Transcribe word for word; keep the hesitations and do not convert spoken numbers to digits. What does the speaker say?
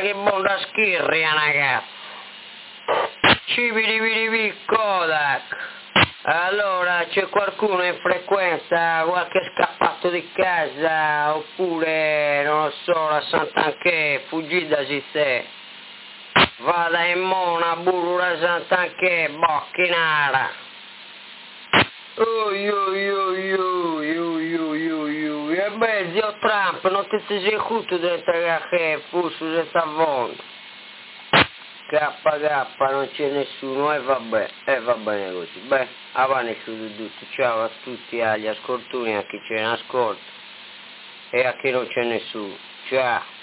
che buon da schirria, ragazzi. Cipiripipipi Kodak. Allora, c'è qualcuno in frequenza, qualche scappato di casa, oppure, non lo so, la Sant'Anché, fuggita si se. Vada in mona, burro la Sant'Anché, bocchinara. Oi, oi, oi, oi, oi, oi, oi, oi. E beh, zio Trump, non ti sei seduto dentro che fusso senza vondo. K K non c'è nessuno e vabbè, e va bene così. Beh, avanti su tutto, ciao a tutti agli ascoltatori, a chi ce ne ascolta e a chi non c'è nessuno. Ciao.